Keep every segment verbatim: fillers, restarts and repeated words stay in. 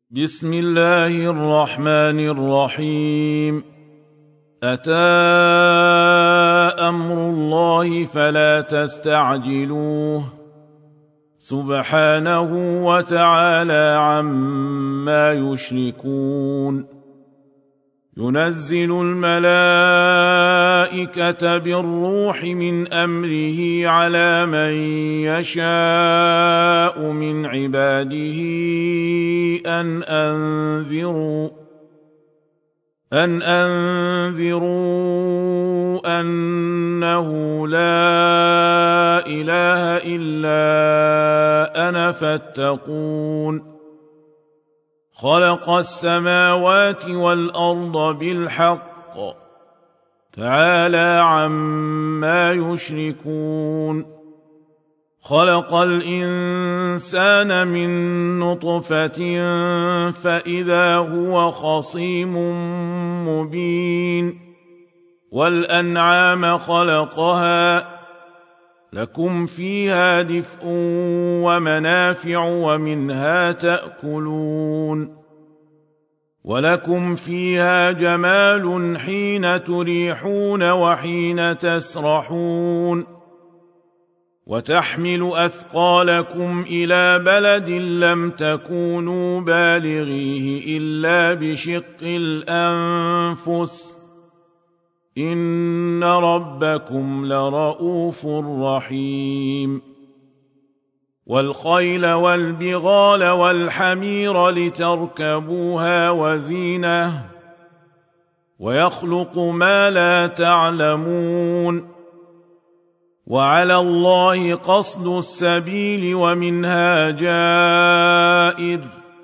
بسم الله الرحمن الرحيم. أتى أمر الله فلا تستعجلوه سبحانه وتعالى عما يشركون. ينزل الملائكة بالروح من أمره على من يشاء من عباده أن أنذروا أن أنذروا أنه لا إله إلا أنا فاتقون. خلق السماوات والأرض بالحق تعالى عما يشركون. خلق الإنسان من نطفة فإذا هو خصيم مبين. والأنعام خلقها لكم فيها دفء ومنافع ومنها تأكلون. ولكم فيها جمال حين تريحون وحين تسرحون. وتحمل أثقالكم إلى بلد لم تكونوا بالغيه إلا بشق الأنفس إن ربكم لرؤوف رحيم. والخيل والبغال والحمير لتركبوها وزينة ويخلق ما لا تعلمون. وعلى الله قصد السبيل ومنها جائر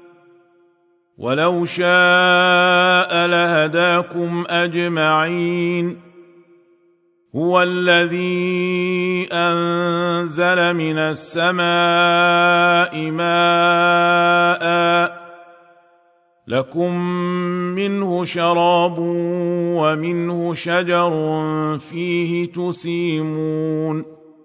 ولو شاء لهداكم أجمعين. هو الذي أنزل من السماء ماء لكم منه شراب ومنه شجر فيه تسيمون.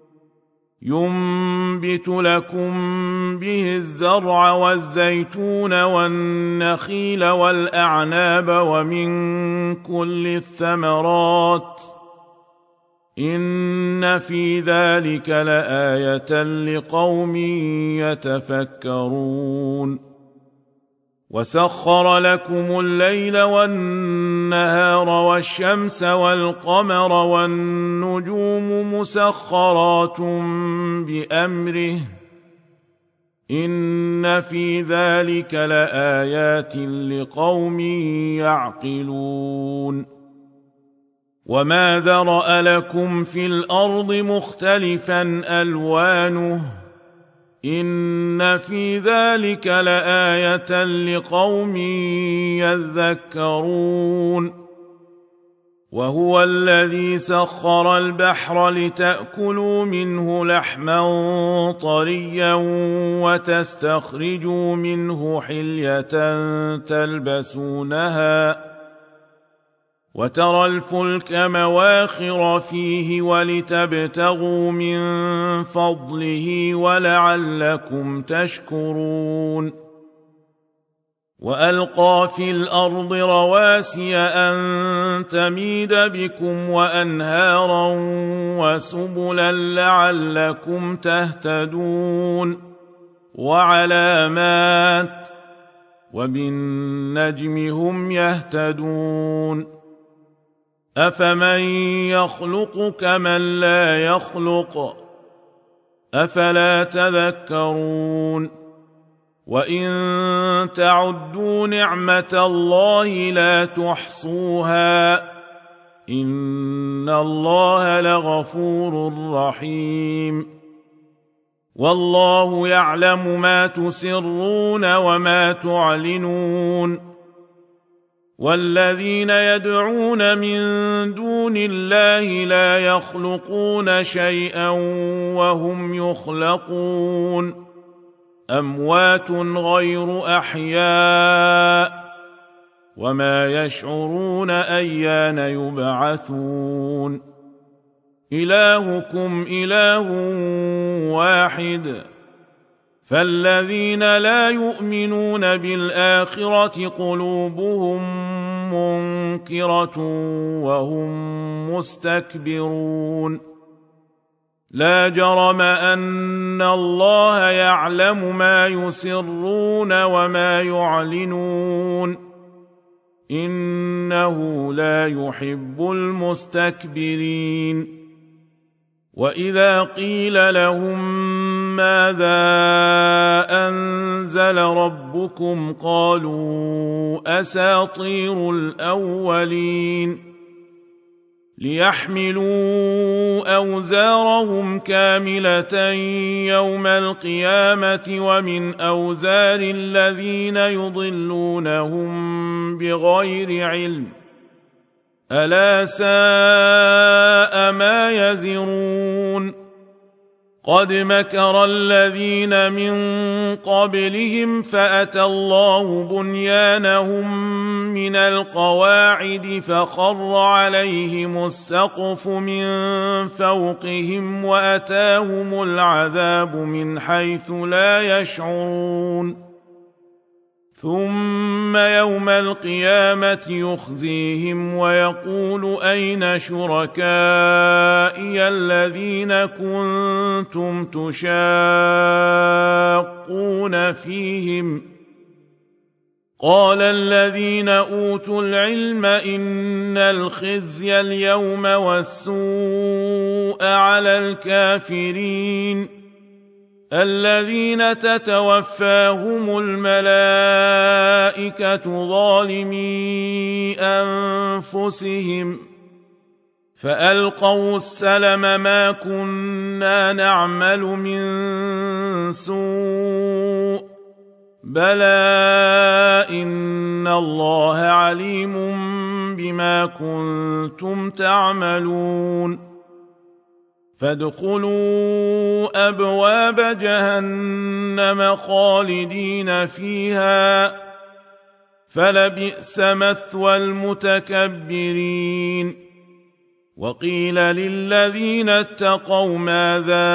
ينبت لكم به الزرع والزيتون والنخيل والأعناب ومن كل الثمرات إن في ذلك لآية لقوم يتفكرون. وسخر لكم الليل والنهار والشمس والقمر والنجوم مسخرات بأمره إن في ذلك لآيات لقوم يعقلون. وما ذرأ لكم في الأرض مختلفا ألوانه إن في ذلك لآية لقوم يذكرون. وهو الذي سخر البحر لتأكلوا منه لحما طريا وتستخرجوا منه حلية تلبسونها وترى الفلك مواخر فيه ولتبتغوا من فضله ولعلكم تشكرون. وألقى في الأرض رواسي أن تميد بكم وأنهارا وسبلا لعلكم تهتدون. وعلامات وبالنجم هم يهتدون. أفمن يخلق كمن لا يخلق أفلا تذكرون. وإن تعدوا نعمة الله لا تحصوها إن الله لغفور رحيم. والله يعلم ما تسرون وما تعلنون. والذين يدعون من دون الله لا يخلقون شيئا وهم يخلقون. أموات غير أحياء وما يشعرون أيان يبعثون. إلهكم إله واحد فالذين لا يؤمنون بالآخرة قلوبهم منكرة وهم مستكبرون لا جرم أن الله يعلم ما يسرون وما يعلنون إنه لا يحب المستكبرين وإذا قيل لهم ماذا أنزل ربكم قالوا أساطير الأولين ليحملوا أوزارهم كاملة يوم القيامة ومن أوزار الذين يضلونهم بغير علم ألا ساء ما يزرون قد مكر الذين من قبلهم فأتى الله بنيانهم من القواعد فخر عليهم السقف من فوقهم وأتاهم العذاب من حيث لا يشعرون ثم يوم القيامة يخزيهم ويقول أين شركائي الذين كنتم تشاقون فيهم قال الذين أوتوا العلم إن الخزي اليوم والسوء على الكافرين الذين تتوفاهم الملائكة ظالمي أنفسهم فألقوا السلم ما كنا نعمل من سوء بلى إن الله عليم بما كنتم تعملون فادخلوا أبواب جهنم خالدين فيها فلبئس مثوى المتكبرين وقيل للذين اتقوا ماذا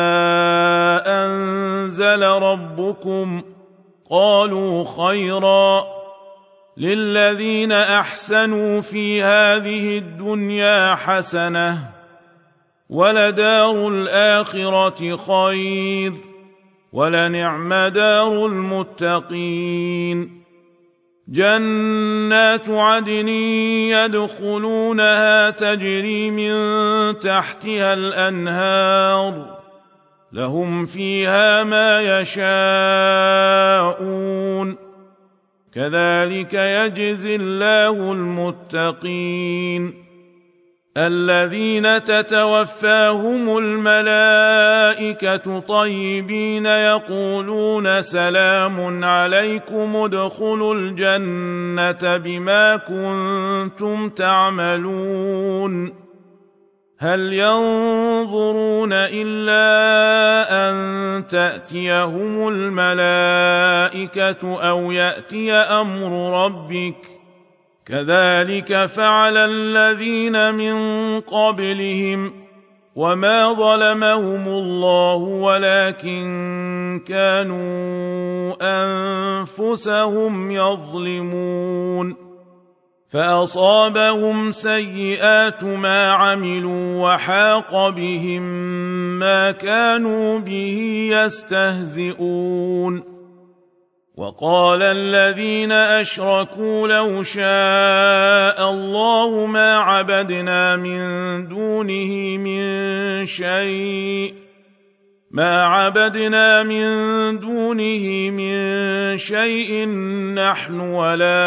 أنزل ربكم قالوا خيرا للذين أحسنوا في هذه الدنيا حسنة ولدار الآخرة خير ولنعم دار المتقين جنات عدن يدخلونها تجري من تحتها الأنهار لهم فيها ما يشاءون كذلك يجزي الله المتقين الذين تتوفاهم الملائكة طيبين يقولون سلام عليكم ادخلوا الجنة بما كنتم تعملون هل ينظرون إلا أن تأتيهم الملائكة أو يأتي أمر ربك كذلك فعل الذين من قبلهم وما ظلمهم الله ولكن كانوا أنفسهم يظلمون فأصابهم سيئات ما عملوا وحاق بهم ما كانوا به يستهزئون وقال الذين أشركوا لو شاء الله ما عبدنا من دونه من شيء ما عبدنا من دونه من شيء نحن ولا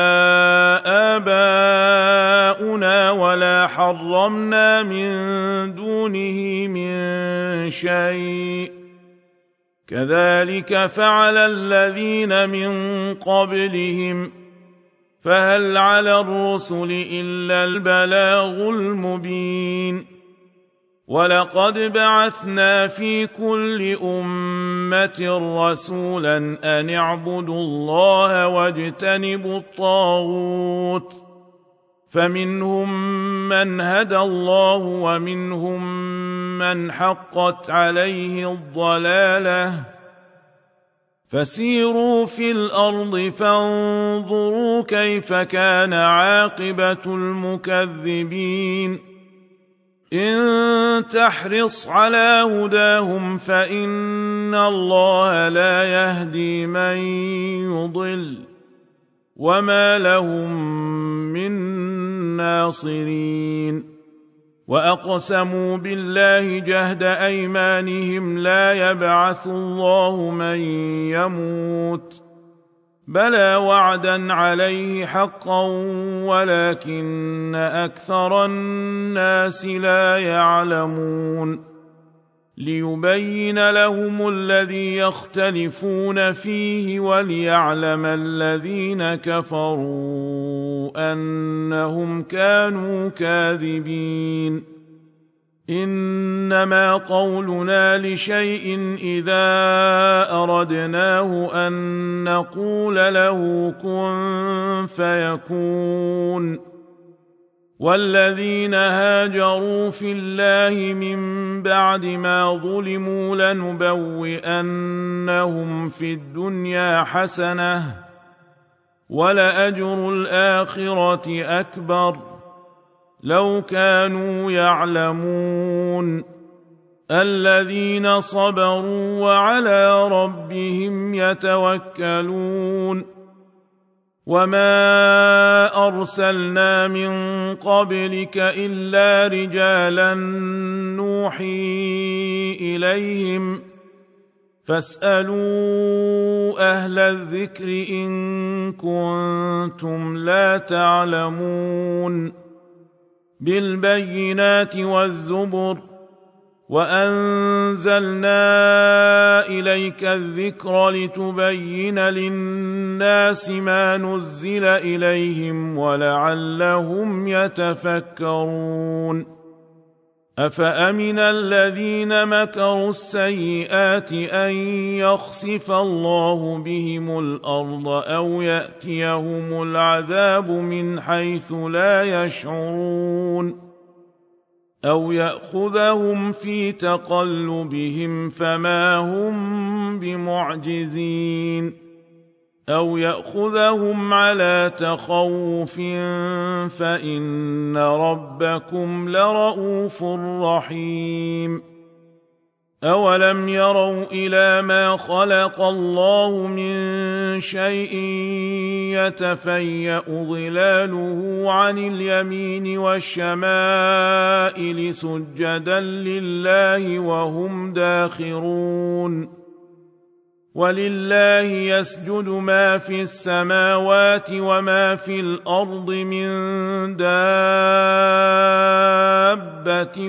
آباؤنا ولا حرمنا من دونه من شيء كذلك فعل الذين من قبلهم فهل على الرسل إلا البلاغ المبين ولقد بعثنا في كل أمة رسولا أن اعبدوا الله واجتنبوا الطاغوت فمنهم من هدى الله ومنهم من حقت عليه الضلالة فسيروا في الأرض فانظروا كيف كان عاقبة المكذبين إن تحرص على هداهم فإن الله لا يهدي من يضل وما لهم من ناصرين وأقسموا بالله جهد أيمانهم لا يبعث الله من يموت بلى وعدا عليه حقا ولكن أكثر الناس لا يعلمون ليبين لهم الذي يختلفون فيه وليعلم الذين كفروا أنهم كانوا كاذبين إنما قولنا لشيء إذا أردناه أن نقول له كن فيكون والذين هاجروا في الله من بعد ما ظلموا لنبوئنهم في الدنيا حسنة ولأجر الآخرة أكبر لو كانوا يعلمون الذين صبروا وعلى ربهم يتوكلون وما أرسلنا من قبلك إلا رجالا نوحي إليهم فاسألوا أهل الذكر إن كنتم لا تعلمون بالبينات والزبر وأنزلنا إليك الذكر لتبين للناس ما نزل إليهم ولعلهم يتفكرون أفأمن الذين مكروا السيئات أن يخسف الله بهم الأرض أو يأتيهم العذاب من حيث لا يشعرون أو يأخذهم في تقلبهم فما هم بمعجزين أو يأخذهم على تخوف فإن ربكم لرؤوف رحيم أولم يروا إلى ما خلق الله من شيء يتفيأ ظلاله عن اليمين والشمائل سجدا لله وهم داخرون ولله يسجد ما في السماوات وما في الأرض من دابة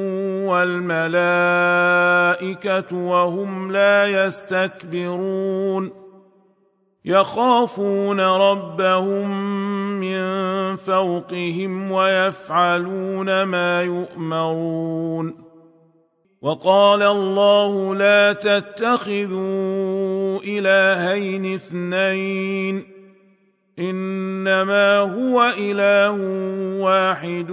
والملائكة وهم لا يستكبرون يخافون ربهم من فوقهم ويفعلون ما يؤمرون وقال الله لا تتخذوا إلهين اثنين إنما هو إله واحد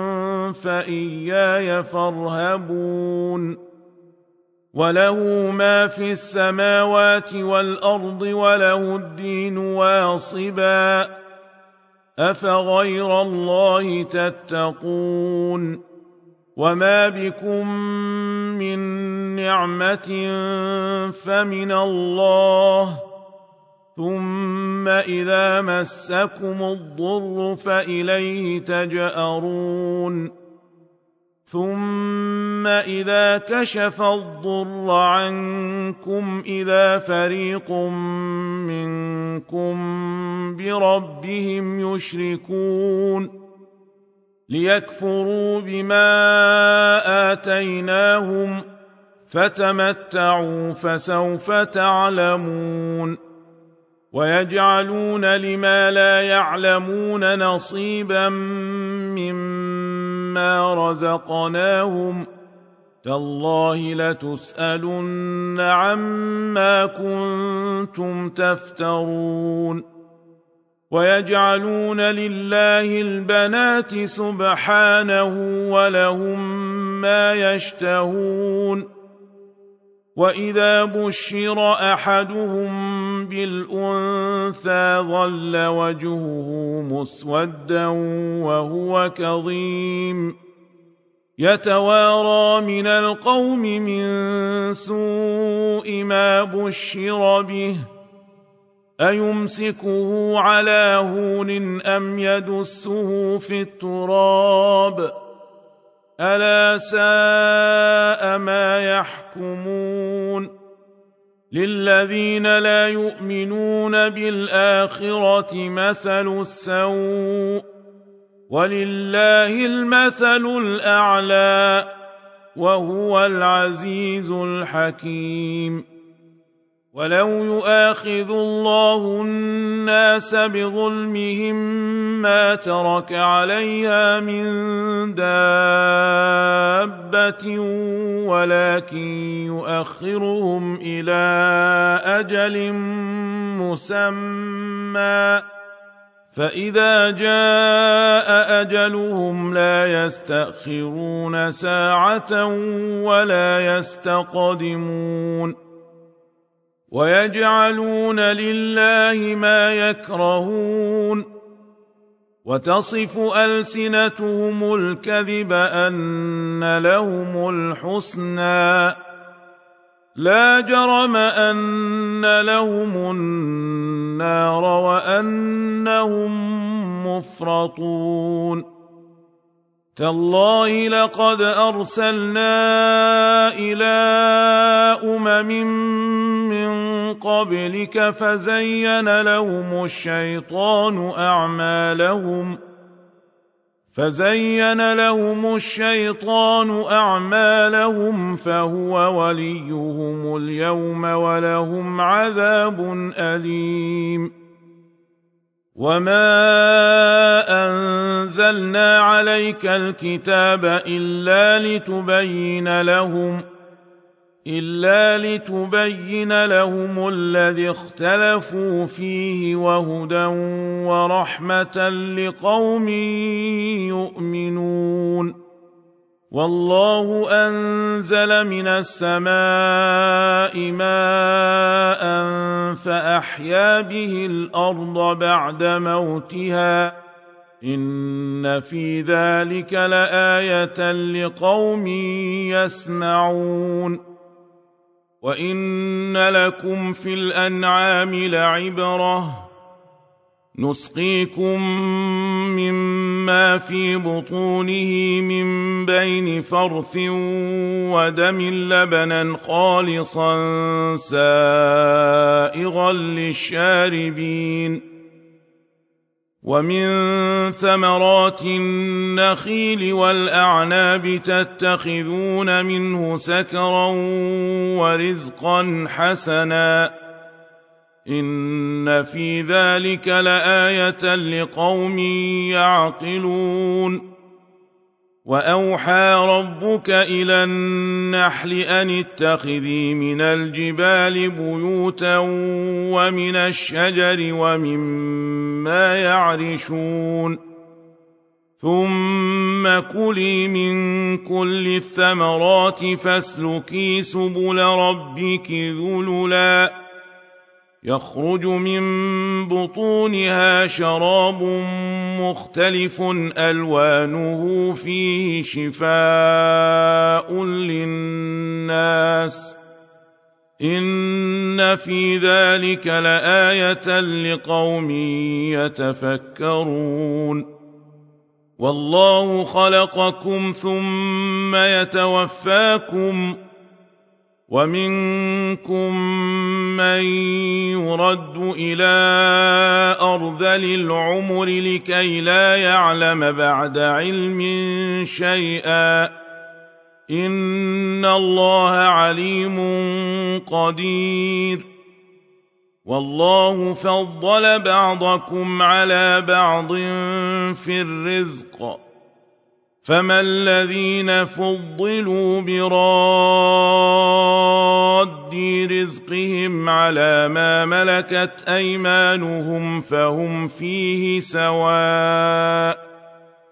فإياي فارهبون وله ما في السماوات والأرض وله الدين واصبا أفغير الله تتقون وما بكم من نعمة فمن الله ثم إذا مسكم الضر فإليه تجأرون ثم إذا كشف الضر عنكم إذا فريق منكم بربهم يشركون ليكفروا بما آتيناهم فتمتعوا فسوف تعلمون ويجعلون لما لا يعلمون نصيبا مما رزقناهم تالله لتسألن عما كنتم تفترون ويجعلون لله البنات سبحانه ولهم ما يشتهون وإذا بشر أحدهم بالأنثى ظل وجهه مسودا وهو كظيم يتوارى من القوم من سوء ما بشر به أيمسكه على هون أم يدسه في التراب ألا ساء ما يحكمون للذين لا يؤمنون بالآخرة مثل السوء ولله المثل الأعلى وهو العزيز الحكيم ولو يؤاخذ الله الناس بظلمهم ما ترك عليها من دابة ولكن يؤخرهم إلى أجل مسمى فإذا جاء أجلهم لا يستأخرون ساعة ولا يستقدمون ويجعلون لله ما يكرهون وتصف ألسنتهم الكذب أن لهم الحسنى لا جرم أن لهم النار وأنهم مفرطون تالله لقد أرسلنا إلى أمم من قبلك فزين لهم الشيطان أعمالهم فزين لهم الشيطان أعمالهم فهو وليهم اليوم ولهم عذاب أليم وما أنزلنا عليك الكتاب إلا لتبين لهم إلا لتبين لهم الذي اختلفوا فيه وهدى ورحمة لقوم يؤمنون والله أنزل من السماء ماء فأحيا به الأرض بعد موتها إن في ذلك لآية لقوم يسمعون وإن لكم في الأنعام لعبرة نسقيكم مما في بطونه من بين فرث ودم لبنا خالصا سائغا للشاربين ومن ثمرات النخيل والأعناب تتخذون منه سكرا ورزقا حسنا إن في ذلك لآية لقوم يعقلون وأوحى ربك إلى النحل أن اتخذي من الجبال بيوتا ومن الشجر ومما يعرشون ثم كلي من كل الثمرات فاسلكي سبل ربك ذللا يخرج من بطونها شراب مختلف ألوانه فيه شفاء للناس إن في ذلك لآية لقوم يتفكرون والله خلقكم ثم يتوفاكم ومنكم من يرد إلى أرذل العمر لكي لا يعلم بعد علم شيئا إن الله عليم قدير والله فضل بعضكم على بعض في الرزق فما الذين فضلوا براد رزقهم على ما ملكت أيمانهم فهم فيه سواء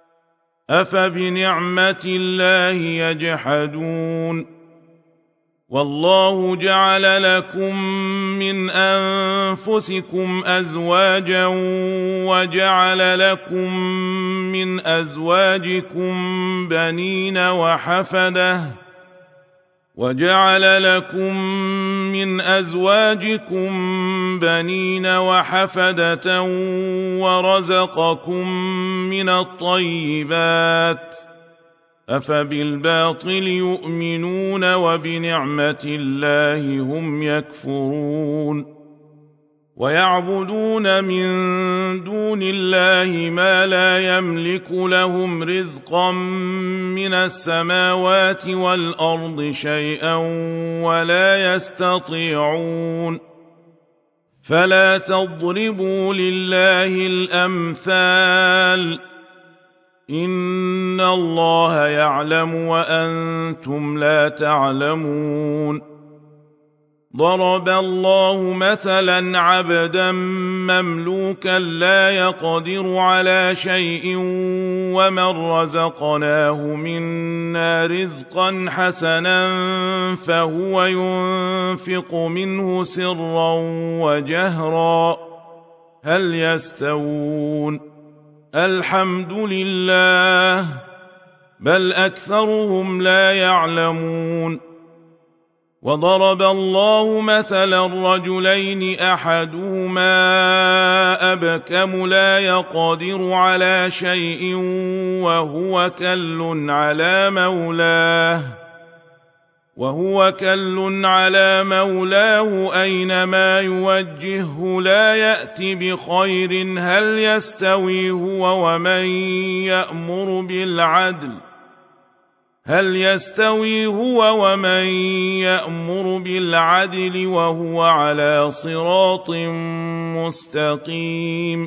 أفبنعمة الله يجحدون والله جعل لكم من أنفسكم أزواجا وجعل لكم من أزواجكم بنين وحفدة وجعل لكم من أزواجكم بنين وحفدة ورزقكم من الطيبات أفبالباطل يؤمنون وبنعمة الله هم يكفرون ويعبدون من دون الله ما لا يملك لهم رزقا من السماوات والأرض شيئا ولا يستطيعون فلا تضربوا لله الأمثال إن الله يعلم وأنتم لا تعلمون ضرب الله مثلا عبدا مملوكا لا يقدر على شيء ومن رزقناه منا رزقا حسنا فهو ينفق منه سرا وجهرا هل يستوون الحمد لله بل أكثرهم لا يعلمون وضرب الله مثلا رجلين أحدهما أبكم لا يقدر على شيء وهو كل على مولاه وهو كل على مولاه أينما يوجهه لا يأتي بخير هل يستوي هو ومن يأمر بالعدل هل يستوي هو ومن يأمر بالعدل وهو على صراط مستقيم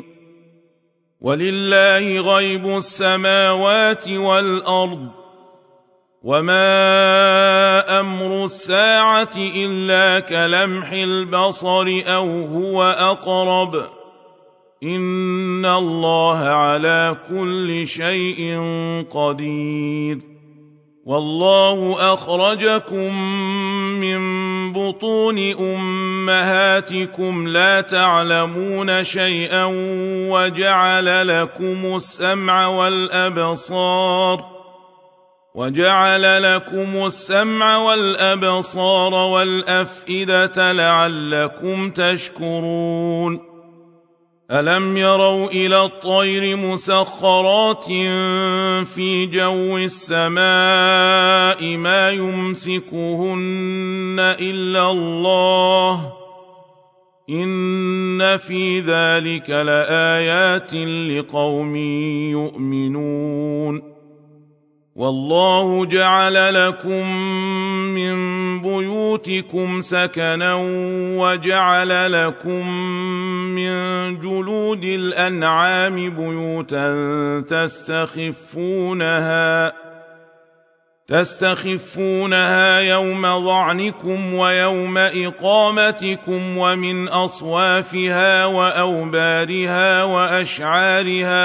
ولله غيب السماوات والأرض وما أمر الساعة إلا كلمح البصر أو هو أقرب إن الله على كل شيء قدير والله أخرجكم من بطون أمهاتكم لا تعلمون شيئا وجعل لكم السمع والأبصار وجعل لكم السمع والأبصار والأفئدة لعلكم تشكرون ألم يروا إلى الطير مسخرات في جو السماء ما يمسكهن إلا الله إن في ذلك لآيات لقوم يؤمنون والله جعل لكم من بيوتكم سكنا وجعل لكم من جلود الأنعام بيوتا تستخفونها تستخفونها يوم ظعنكم ويوم إقامتكم ومن أصوافها وأوبارها وأشعارها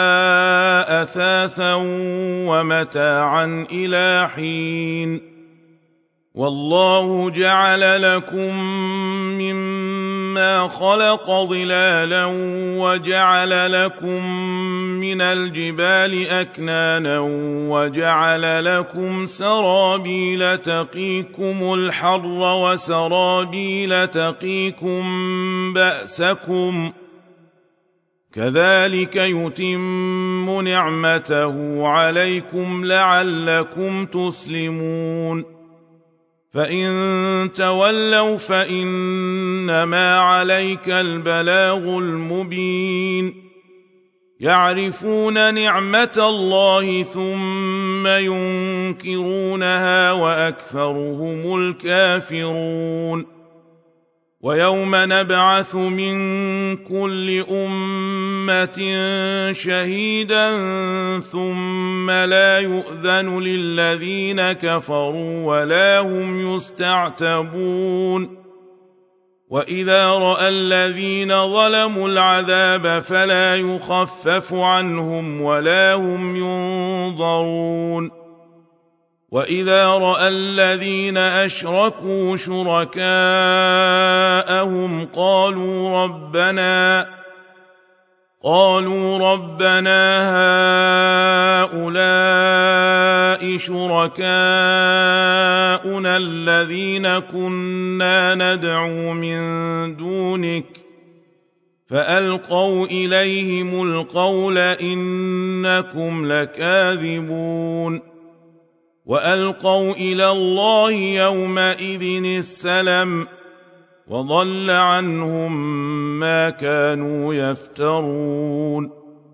أثاثا ومتاعا إلى حين والله جعل لكم مما خلق ظلالا وجعل لكم من الجبال أكنانا وجعل لكم سرابيل تقيكم الحر وسرابيل تقيكم بأسكم كذلك يتم نعمته عليكم لعلكم تسلمون فإن تولوا فإنما عليك البلاغ المبين يعرفون نعمة الله ثم ينكرونها وأكثرهم الكافرون ويوم نبعث من كل أمة شهيدا ثم لا يؤذن للذين كفروا ولا هم يستعتبون وإذا رأى الذين ظلموا العذاب فلا يخفف عنهم ولا هم ينظرون وإذا رأى الذين أشركوا شركاءهم قالوا ربنا قالوا ربنا هؤلاء شركاؤنا الذين كنا ندعو من دونك فألقوا إليهم القول إنكم لكاذبون وألقوا إلى الله يومئذ السلم وضل عنهم ما كانوا يفترون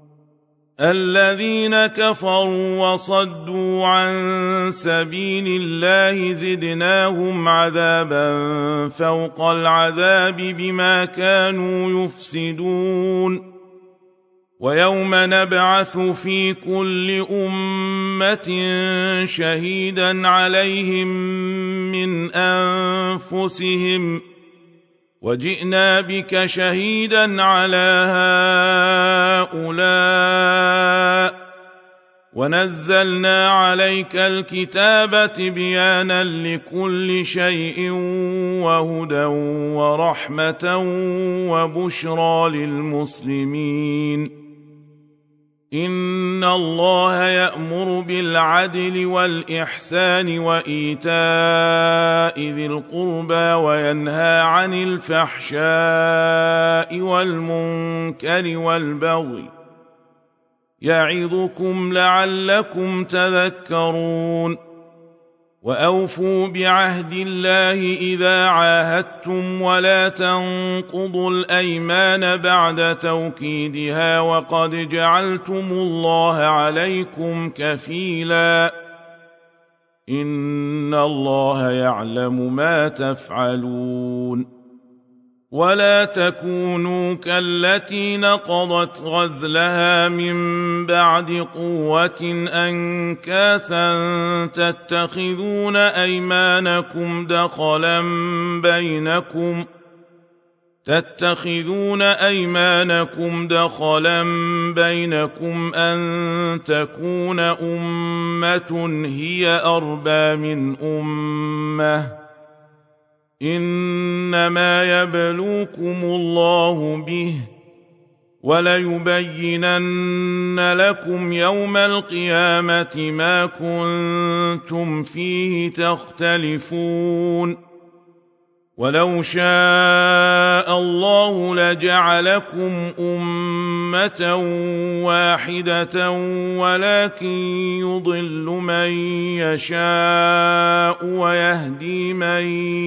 الذين كفروا وصدوا عن سبيل الله زدناهم عذابا فوق العذاب بما كانوا يفسدون ويوم نبعث في كل أمة شهيدا عليهم من أنفسهم وجئنا بك شهيدا على هؤلاء ونزلنا عليك الكتاب تبيانا لكل شيء وهدى ورحمة وبشرى للمسلمين إن الله يأمر بالعدل والإحسان وإيتاء ذي القربى وينهى عن الفحشاء والمنكر والبغي يعظكم لعلكم تذكرون وأوفوا بعهد الله إذا عاهدتم ولا تنقضوا الأيمان بعد توكيدها وقد جعلتم الله عليكم كفيلا إن الله يعلم ما تفعلون ولا تكونوا كالتي نقضت غزلها من بعد قوة أنكاثا تتخذون أيمانكم دخلا بينكم تتخذون أيمانكم دخلا بينكم أن تكون أمة هي أربى من أمة إنما يبلوكم الله به وليبينن لكم يوم القيامة ما كنتم فيه تختلفون ولو شاء الله لجعلكم أمة واحدة ولكن يضل من يشاء ويهدي من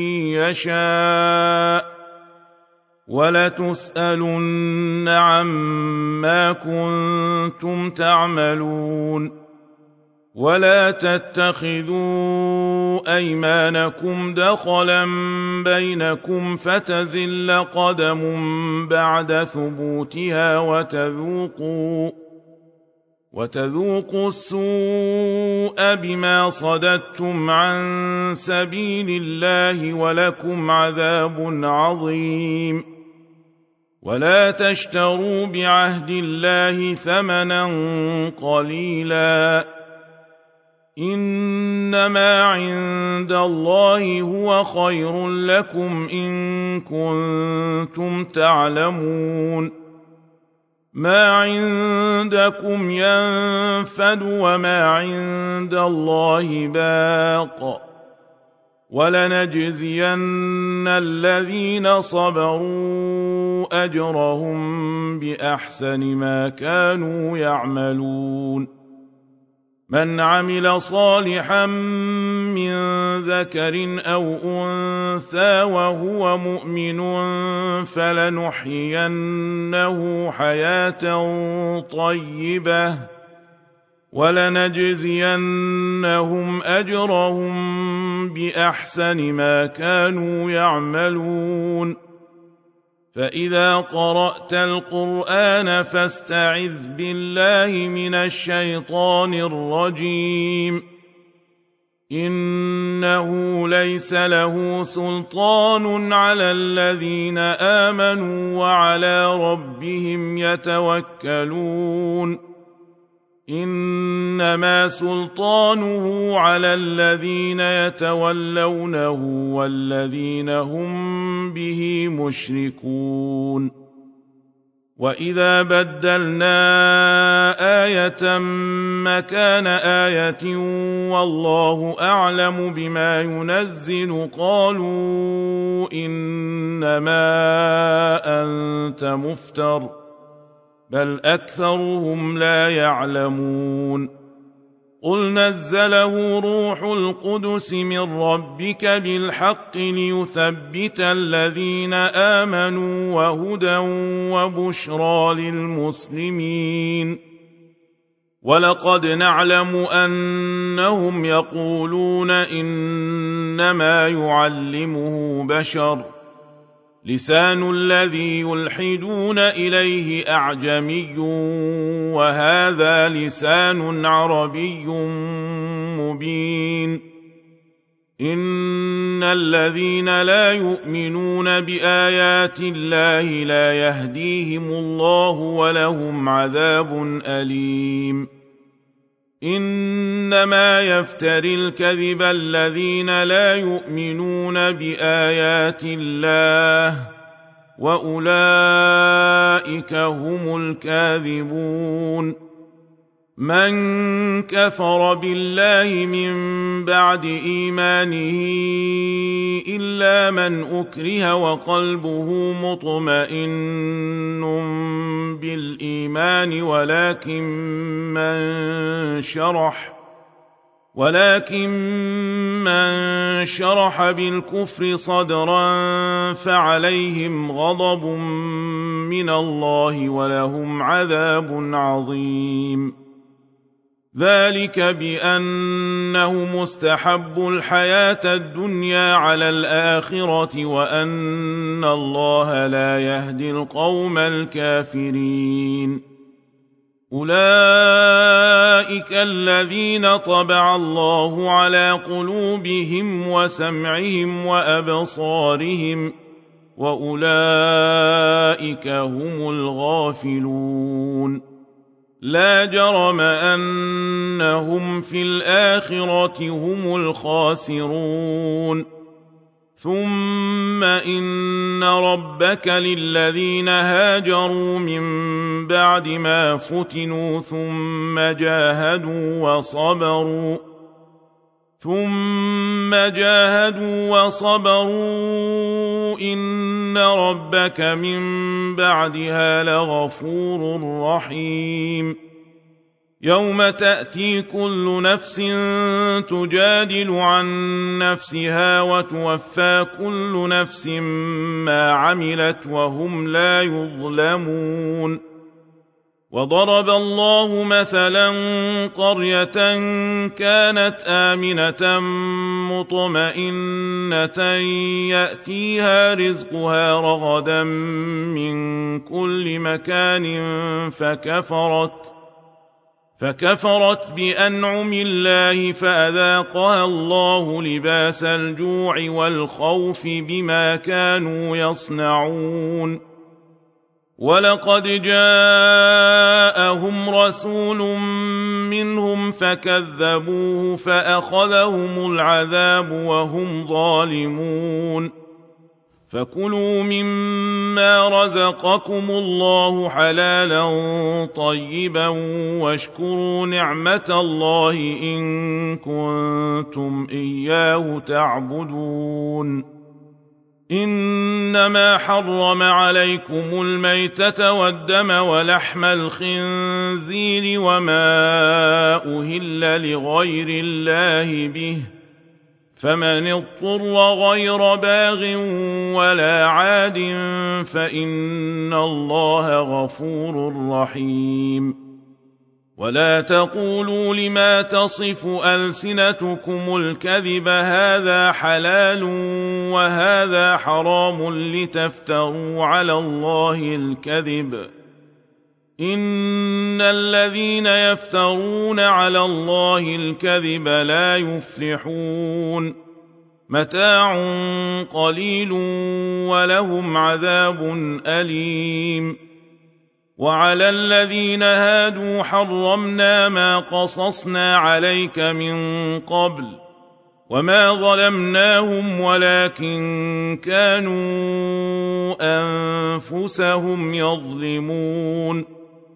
يشاء ولتسألن عما كنتم تعملون ولا تتخذوا أيمانكم دخلا بينكم فتزل قدم بعد ثبوتها وتذوقوا وتذوقوا السوء بما صددتم عن سبيل الله ولكم عذاب عظيم ولا تشتروا بعهد الله ثمنا قليلا إنما عند الله هو خير لكم إن كنتم تعلمون ما عندكم ينفد وما عند الله باق ولنجزين الذين صبروا أجرهم بأحسن ما كانوا يعملون من عمل صالحا من ذكر أو أنثى وهو مؤمن فلنحيينه حياة طيبة ولنجزينهم أجرهم بأحسن ما كانوا يعملون فإذا قرأت القرآن فاستعذ بالله من الشيطان الرجيم إنه ليس له سلطان على الذين آمنوا وعلى ربهم يتوكلون إنما سلطانه على الذين يتولونه والذين هم به مشركون. وإذا بدلنا آية مكان آية والله أعلم بما ينزل قالوا إنما أنت مفتر بل أكثرهم لا يعلمون. قل نزله روح القدس من ربك بالحق ليثبت الذين آمنوا وهدى وبشرى للمسلمين. ولقد نعلم أنهم يقولون إنما يعلمه بشر لسان الذي يلحدون إليه أعجمي وهذا لسان عربي مبين. إن الذين لا يؤمنون بآيات الله لا يهديهم الله ولهم عذاب أليم. إنما يفتري الكذب الذين لا يؤمنون بآيات الله وأولئك هم الكاذبون. من كفر بالله من بعد إيمانه إلا من أكره وقلبه مطمئن بالإيمان ولكن من شرح ولكن من شرح بالكفر صدرا فعليهم غضب من الله ولهم عذاب عظيم. ذلك بأنه مستحب الحياة الدنيا على الآخرة وأن الله لا يهدي القوم الكافرين. أولئك الذين طبع الله على قلوبهم وسمعهم وأبصارهم وأولئك هم الغافلون. لا جرم أنهم في الآخرة هم الخاسرون. ثم إن ربك للذين هاجروا من بعد ما فتنوا ثم جاهدوا وصبروا ثم جاهدوا وصبروا إن ربك من بعدها لغفور رحيم. يوم تأتي كل نفس تجادل عن نفسها وتوفى كل نفس ما عملت وهم لا يظلمون. وضرب الله مثلا قرية كانت آمنة مطمئنة يأتيها رزقها رغدا من كل مكان فكفرت فكفرت بأنعم الله فأذاقها الله لباس الجوع والخوف بما كانوا يصنعون. ولقد جاءهم رسول منهم فكذبوه فأخذهم العذاب وهم ظالمون. فكلوا مما رزقكم الله حلالا طيبا واشكروا نعمة الله إن كنتم إياه تعبدون. إنما حرم عليكم الميتة والدم ولحم الخنزير وما أهل لغير الله به فمن اضطر غير باغ ولا عاد فإن الله غفور رحيم. ولا تقولوا لما تصف ألسنتكم الكذب هذا حلال وهذا حرام لتفتروا على الله الكذب. إن الذين يفترون على الله الكذب لا يفلحون. متاع قليل ولهم عذاب أليم. وعلى الذين هادوا حرمنا ما قصصنا عليك من قبل وما ظلمناهم ولكن كانوا أنفسهم يظلمون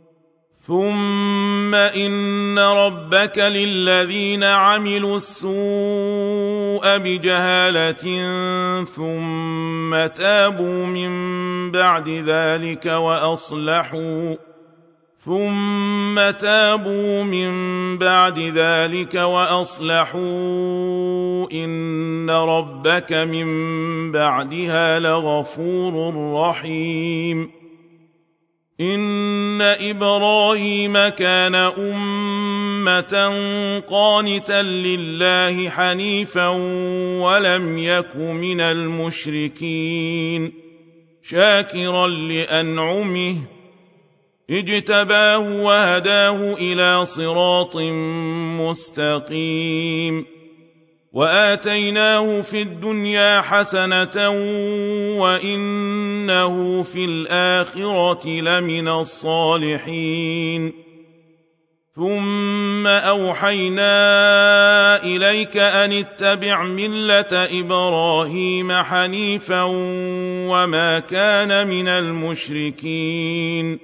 ثم إن ربك للذين عملوا السوء بجهالة ثم تابوا من بعد ذلك وأصلحوا ثم تابوا من بعد ذلك وأصلحوا إن ربك من بعدها لغفور رحيم إن إبراهيم كان أمة قانتا لله حنيفا ولم يك من المشركين شاكرا لأنعمه اجتباه وهداه إلى صراط مستقيم وآتيناه في الدنيا حسنة وإنه في الآخرة لمن الصالحين ثم أوحينا إليك أن اتبع ملة إبراهيم حنيفا وما كان من المشركين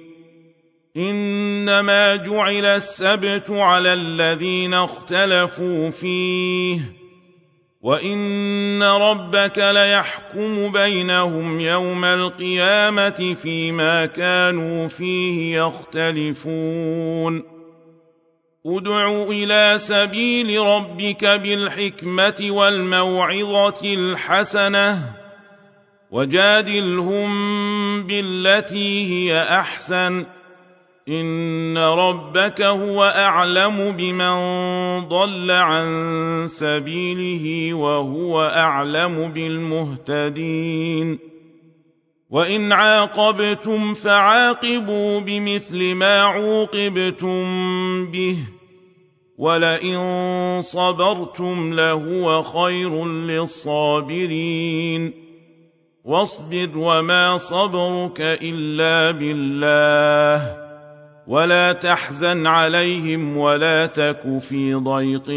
إنما جعل السبت على الذين اختلفوا فيه وإن ربك ليحكم بينهم يوم القيامة فيما كانوا فيه يختلفون ادع إلى سبيل ربك بالحكمة والموعظة الحسنة وجادلهم بالتي هي أحسن إن ربك هو أعلم بمن ضل عن سبيله وهو أعلم بالمهتدين وإن عاقبتم فعاقبوا بمثل ما عوقبتم به ولئن صبرتم لهو خير للصابرين واصبر وما صبرك إلا بالله ولا تحزن عليهم ولا تك في ضيق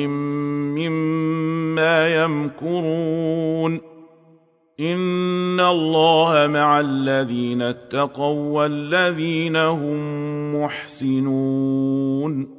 مما يمكرون إن الله مع الذين اتقوا والذين هم محسنون